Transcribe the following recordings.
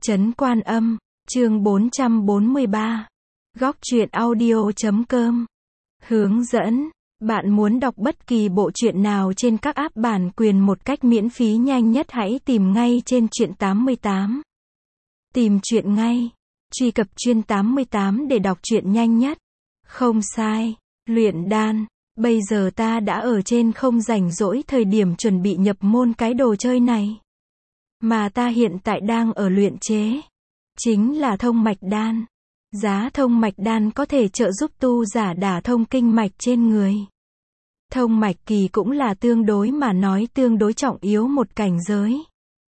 Trấn Quan Âm, chương 443. Góc truyện audio.com. Hướng dẫn. Bạn muốn đọc bất kỳ bộ truyện nào trên các app bản quyền một cách miễn phí nhanh nhất, hãy tìm ngay trên Truyện 88. Tìm truyện ngay. Truy cập Truyện 88 để đọc truyện nhanh nhất. Không sai. Luyện đan. Bây giờ ta đã ở trên không rảnh rỗi thời điểm chuẩn bị nhập môn cái đồ chơi này. Mà ta hiện tại đang ở luyện chế. Chính là thông mạch đan. Giá thông mạch đan có thể trợ giúp tu giả đả thông kinh mạch trên người. Thông mạch kỳ cũng là tương đối mà nói tương đối trọng yếu một cảnh giới.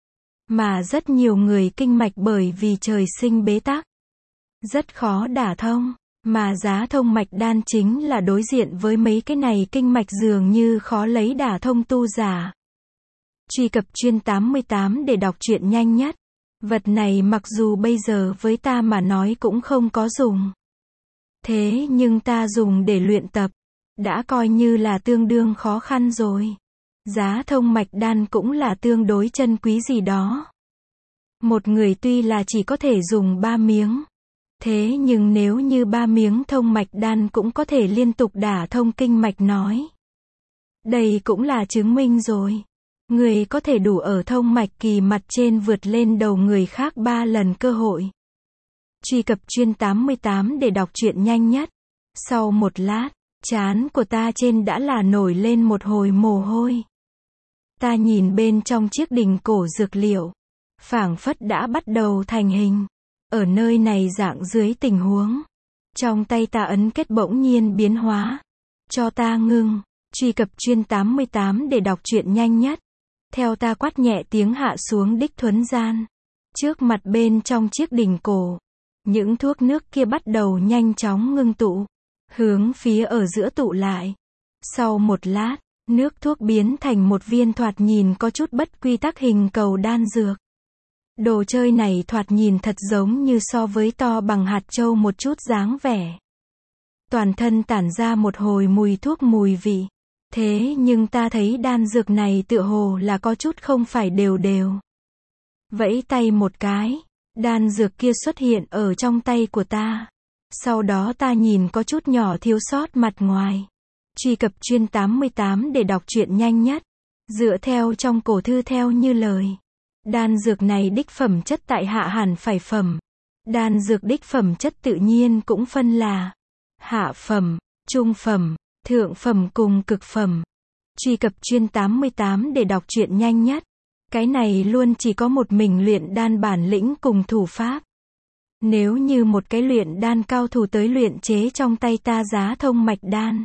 Mà rất nhiều người kinh mạch bởi vì trời sinh bế tắc, rất khó đả thông. Mà giá thông mạch đan chính là đối diện với mấy cái này kinh mạch dường như khó lấy đả thông tu giả. Truy cập Truyện 88 để đọc truyện nhanh nhất. Vật này mặc dù bây giờ với ta mà nói cũng không có dùng. Thế nhưng ta dùng để luyện tập, đã coi như là tương đương khó khăn rồi. Giá thông mạch đan cũng là tương đối chân quý gì đó. Một người tuy là chỉ có thể dùng 3 miếng. Thế nhưng nếu như 3 miếng thông mạch đan cũng có thể liên tục đả thông kinh mạch nói. Đây cũng là chứng minh rồi. Người có thể đủ ở thông mạch kỳ mặt trên vượt lên đầu người khác 3 lần cơ hội. Truy cập Truyện 88 để đọc truyện nhanh nhất. Sau một lát, trán của ta trên đã là nổi lên một hồi mồ hôi. Ta nhìn bên trong chiếc đình cổ dược liệu, phảng phất đã bắt đầu thành hình. Ở nơi này dạng dưới tình huống, trong tay ta ấn kết bỗng nhiên biến hóa. Cho ta ngưng. Truy cập Truyện 88 để đọc truyện nhanh nhất. Theo ta quát nhẹ tiếng hạ xuống đích thuấn gian. Trước mặt bên trong chiếc đình cổ, những thuốc nước kia bắt đầu nhanh chóng ngưng tụ, hướng phía ở giữa tụ lại. Sau một lát, nước thuốc biến thành một viên thoạt nhìn có chút bất quy tắc hình cầu đan dược. Đồ chơi này thoạt nhìn thật giống như so với to bằng hạt châu một chút dáng vẻ. Toàn thân tản ra một hồi mùi thuốc mùi vị. Thế nhưng ta thấy đan dược này tựa hồ là có chút không phải đều đều. Vẫy tay một cái, đan dược kia xuất hiện ở trong tay của ta. Sau đó ta nhìn có chút nhỏ thiếu sót mặt ngoài. Truy cập Truyện 88 để đọc truyện nhanh nhất. Dựa theo trong cổ thư theo như lời. Đan dược này đích phẩm chất tại hạ hẳn phải phẩm. Đan dược đích phẩm chất tự nhiên cũng phân là hạ phẩm, trung phẩm, thượng phẩm cùng cực phẩm. Truy cập Truyện 88 để đọc truyện nhanh nhất. Cái này luôn chỉ có một mình luyện đan bản lĩnh cùng thủ pháp. Nếu như một cái luyện đan cao thủ tới luyện chế trong tay ta giá thông mạch đan,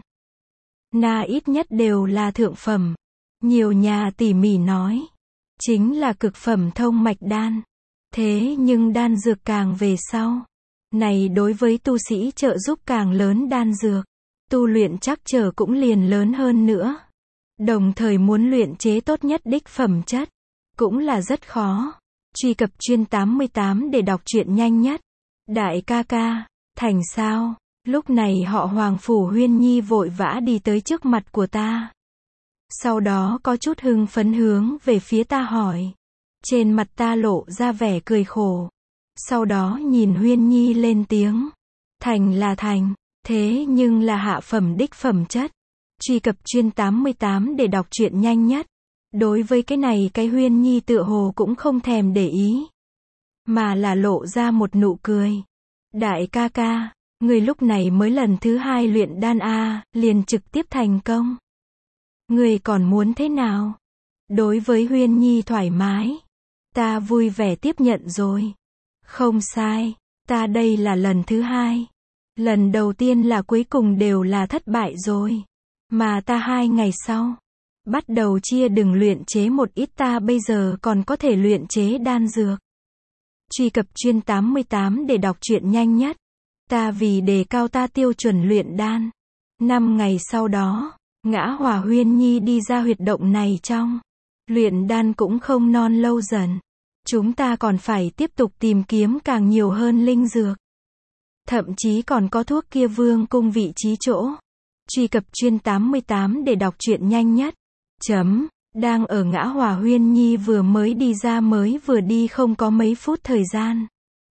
na ít nhất đều là thượng phẩm. Nhiều nhà tỉ mỉ nói, chính là cực phẩm thông mạch đan. Thế nhưng đan dược càng về sau, này đối với tu sĩ trợ giúp càng lớn đan dược, tu luyện trắc trở cũng liền lớn hơn nữa. Đồng thời muốn luyện chế tốt nhất đích phẩm chất, cũng là rất khó. Truy cập Truyện 88 để đọc truyện nhanh nhất. Đại ca ca, thành sao? Lúc này họ Hoàng Phủ Huyên Nhi vội vã đi tới trước mặt của ta. Sau đó có chút hưng phấn hướng về phía ta hỏi. Trên mặt ta lộ ra vẻ cười khổ. Sau đó nhìn Huyên Nhi lên tiếng. Thành là thành, thế nhưng là hạ phẩm đích phẩm chất. Truy cập Truyện 88 để đọc truyện nhanh nhất. Đối với cái này cái Huyên Nhi tựa hồ cũng không thèm để ý, mà là lộ ra một nụ cười. Đại ca ca, người lúc này mới lần thứ 2 luyện đan liền trực tiếp thành công. Người còn muốn thế nào? Đối với Huyên Nhi thoải mái, ta vui vẻ tiếp nhận rồi. Không sai, ta đây là lần thứ 2. Lần đầu tiên là cuối cùng đều là thất bại rồi. Mà ta 2 ngày sau, bắt đầu chia đừng luyện chế một ít, ta bây giờ còn có thể luyện chế đan dược. Truy cập Truyện 88 để đọc truyện nhanh nhất. Ta vì đề cao ta tiêu chuẩn luyện đan. 5 ngày sau đó, Ngã Hỏa Huyên Nhi đi ra huyệt động này trong. Luyện đan cũng không non lâu dần. Chúng ta còn phải tiếp tục tìm kiếm càng nhiều hơn linh dược. Thậm chí còn có thuốc kia vương cung vị trí chỗ. Truy cập Truyện 88 để đọc truyện nhanh nhất. Đang ở ngã Hòa Huyên Nhi vừa mới đi ra mới vừa đi không có mấy phút thời gian.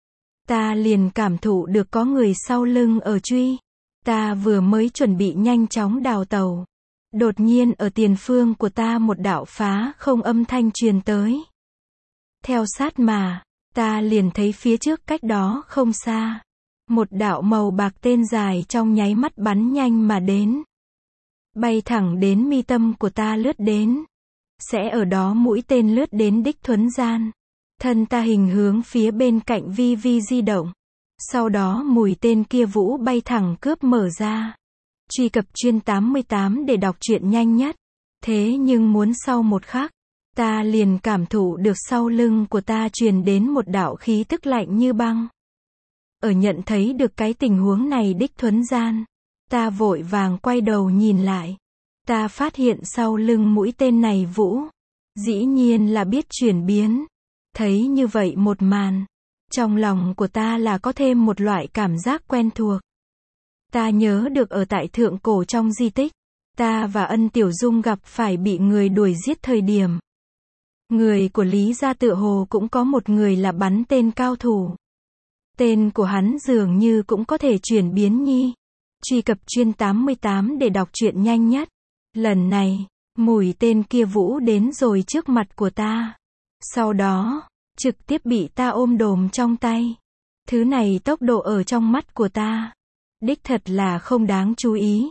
Ta liền cảm thụ được có người sau lưng ở truy. Ta vừa mới chuẩn bị nhanh chóng đào tàu. Đột nhiên ở tiền phương của ta một đạo phá không âm thanh truyền tới. Theo sát mà, ta liền thấy phía trước cách đó không xa. Một đạo màu bạc tên dài trong nháy mắt bắn nhanh mà đến. Bay thẳng đến mi tâm của ta lướt đến. Sẽ ở đó mũi tên lướt đến đích thuấn gian. Thân ta hình hướng phía bên cạnh vi vi di động. Sau đó mũi tên kia vũ bay thẳng cướp mở ra. Truy cập chuyên 88 để đọc truyện nhanh nhất. Thế nhưng muốn sau một khắc, ta liền cảm thụ được sau lưng của ta truyền đến một đạo khí tức lạnh như băng. Ở nhận thấy được cái tình huống này đích thuấn gian, ta vội vàng quay đầu nhìn lại. Ta phát hiện sau lưng mũi tên này vũ, dĩ nhiên là biết chuyển biến. Thấy như vậy một màn, trong lòng của ta là có thêm một loại cảm giác quen thuộc. Ta nhớ được ở tại thượng cổ trong di tích, ta và Ân Tiểu Dung gặp phải bị người đuổi giết thời điểm. Người của Lý gia tựa hồ cũng có một người là bắn tên cao thủ. Tên của hắn dường như cũng có thể chuyển biến nhi. Truy cập chuyên 88 để đọc truyện nhanh nhất. Lần này, mũi tên kia vũ đến rồi trước mặt của ta. Sau đó, trực tiếp bị ta ôm đồm trong tay. Thứ này tốc độ ở trong mắt của ta. Đích thật là không đáng chú ý,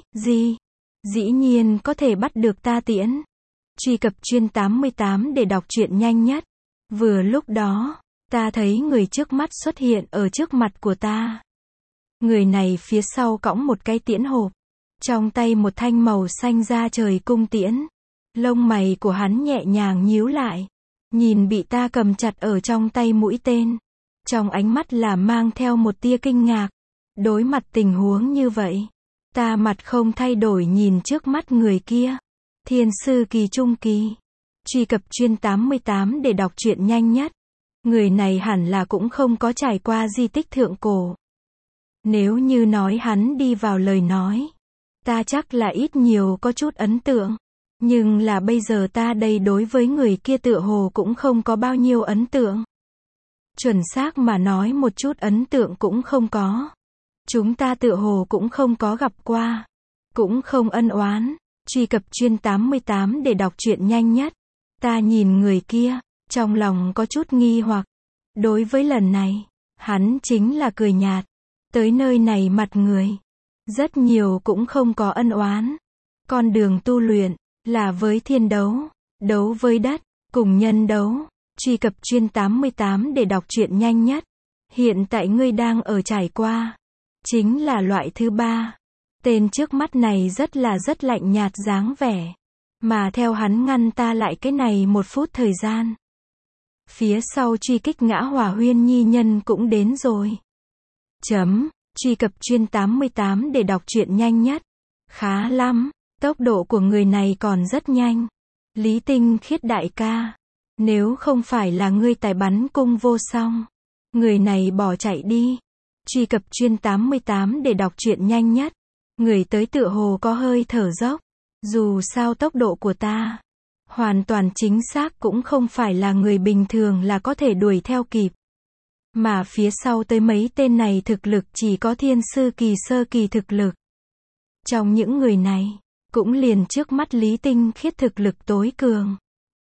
dĩ nhiên có thể bắt được ta tiễn. Truy cập chuyên 88 để đọc truyện nhanh nhất. Vừa lúc đó, ta thấy người trước mắt xuất hiện ở trước mặt của ta. Người này phía sau cõng một cái tiễn hộp. Trong tay một thanh màu xanh da trời cung tiễn. Lông mày của hắn nhẹ nhàng nhíu lại. Nhìn bị ta cầm chặt ở trong tay mũi tên. Trong ánh mắt là mang theo một tia kinh ngạc. Đối mặt tình huống như vậy, ta mặt không thay đổi nhìn trước mắt người kia. Thiên sư kỳ trung kỳ. Truy cập chuyên 88 để đọc truyện nhanh nhất. Người này hẳn là cũng không có trải qua di tích thượng cổ. Nếu như nói hắn đi vào lời nói, ta chắc là ít nhiều có chút ấn tượng. Nhưng là bây giờ ta đây đối với người kia tựa hồ cũng không có bao nhiêu ấn tượng. Chuẩn xác mà nói một chút ấn tượng cũng không có. Chúng ta tựa hồ cũng không có gặp qua. Cũng không ân oán. Truy cập chuyên 88 để đọc truyện nhanh nhất. Ta nhìn người kia, trong lòng có chút nghi hoặc. Đối với lần này, hắn chính là cười nhạt. Tới nơi này mặt người. Rất nhiều cũng không có ân oán. Con đường tu luyện, là với thiên đấu. Đấu với đất, cùng nhân đấu. Truy cập chuyên 88 để đọc truyện nhanh nhất. Hiện tại ngươi đang ở trải qua. Chính là loại thứ ba. Tên trước mắt này rất lạnh nhạt dáng vẻ. Mà theo hắn ngăn ta lại cái này một phút thời gian. Phía sau truy kích ngã Hòa Huyên Nhi nhân cũng đến rồi. Truy cập chuyên 88 để đọc truyện nhanh nhất. Khá lắm, tốc độ của người này còn rất nhanh. Lý Tinh Khiết đại ca. Nếu không phải là ngươi tài bắn cung vô song, người này bỏ chạy đi. Truy cập chuyên 88 để đọc truyện nhanh nhất. Người tới tựa hồ có hơi thở dốc. Dù sao tốc độ của ta, hoàn toàn chính xác cũng không phải là người bình thường là có thể đuổi theo kịp. Mà phía sau tới mấy tên này thực lực chỉ có thiên sư kỳ sơ kỳ thực lực. Trong những người này, cũng liền trước mắt Lý Tinh Khiết thực lực tối cường.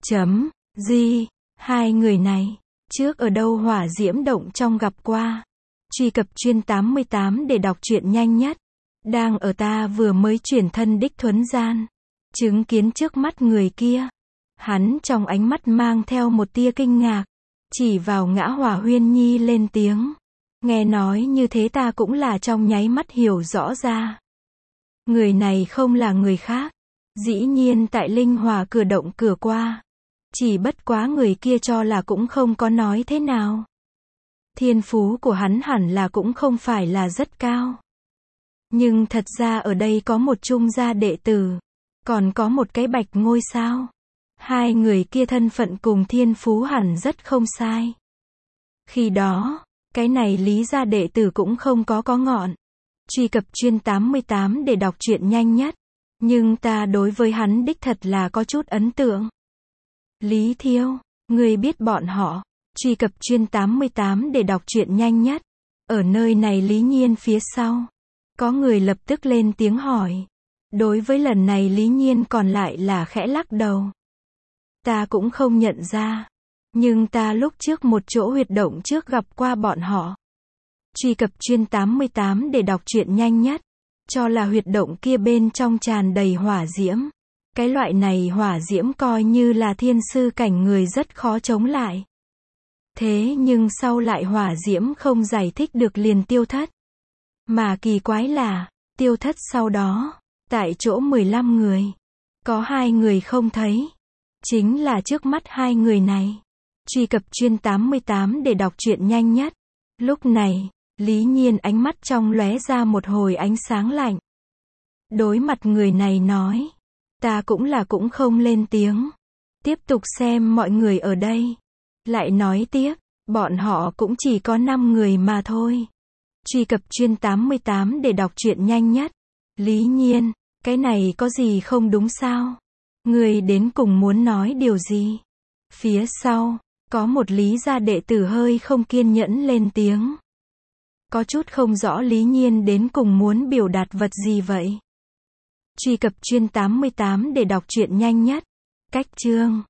Hai người này, trước ở đâu hỏa diễm động trong gặp qua. Truy cập chuyên 88 để đọc truyện nhanh nhất. Đang ở ta vừa mới chuyển thân đích thuấn gian. Chứng kiến trước mắt người kia. Hắn trong ánh mắt mang theo một tia kinh ngạc. Chỉ vào ngã Hòa Huyên Nhi lên tiếng. Nghe nói như thế ta cũng là trong nháy mắt hiểu rõ ra. Người này không là người khác. Dĩ nhiên tại Linh Hòa cửa động cửa qua. Chỉ bất quá người kia cho là cũng không có nói thế nào. Thiên phú của hắn hẳn là cũng không phải là rất cao. Nhưng thật ra ở đây có một trung gia đệ tử. Còn có một cái bạch ngôi sao. Hai người kia thân phận cùng thiên phú hẳn rất không sai. Khi đó, cái này Lý gia đệ tử cũng không có ngọn. Truy cập chuyên 88 để đọc truyện nhanh nhất. Nhưng ta đối với hắn đích thật là có chút ấn tượng. Lý Thiêu, ngươi biết bọn họ. Truy cập chuyên 88 để đọc truyện nhanh nhất. Ở nơi này Lý Nhiên phía sau. Có người lập tức lên tiếng hỏi. Đối với lần này Lý Nhiên còn lại là khẽ lắc đầu. Ta cũng không nhận ra. Nhưng ta lúc trước một chỗ huyệt động trước gặp qua bọn họ. Truy cập chuyên 88 để đọc truyện nhanh nhất. Cho là huyệt động kia bên trong tràn đầy hỏa diễm. Cái loại này hỏa diễm coi như là thiên sư cảnh người rất khó chống lại. Thế nhưng sau lại hỏa diễm không giải thích được liền tiêu thất. Mà kỳ quái là, tiêu thất sau đó, tại chỗ 15 người. Có 2 người không thấy. Chính là trước mắt 2 người này. Truy cập chuyên 88 để đọc truyện nhanh nhất. Lúc này, Lý Nhiên ánh mắt trong lóe ra một hồi ánh sáng lạnh. Đối mặt người này nói. Ta cũng không lên tiếng. Tiếp tục xem mọi người ở đây. Lại nói tiếp, bọn họ cũng chỉ có 5 người mà thôi. Truy cập chuyên 88 để đọc truyện nhanh nhất. Lý Nhiên, cái này có gì không đúng sao? Người đến cùng muốn nói điều gì? Phía sau, có một Lý gia đệ tử hơi không kiên nhẫn lên tiếng. Có chút không rõ Lý Nhiên đến cùng muốn biểu đạt vật gì vậy? Truy cập chuyên 88 để đọc truyện nhanh nhất. Cách chương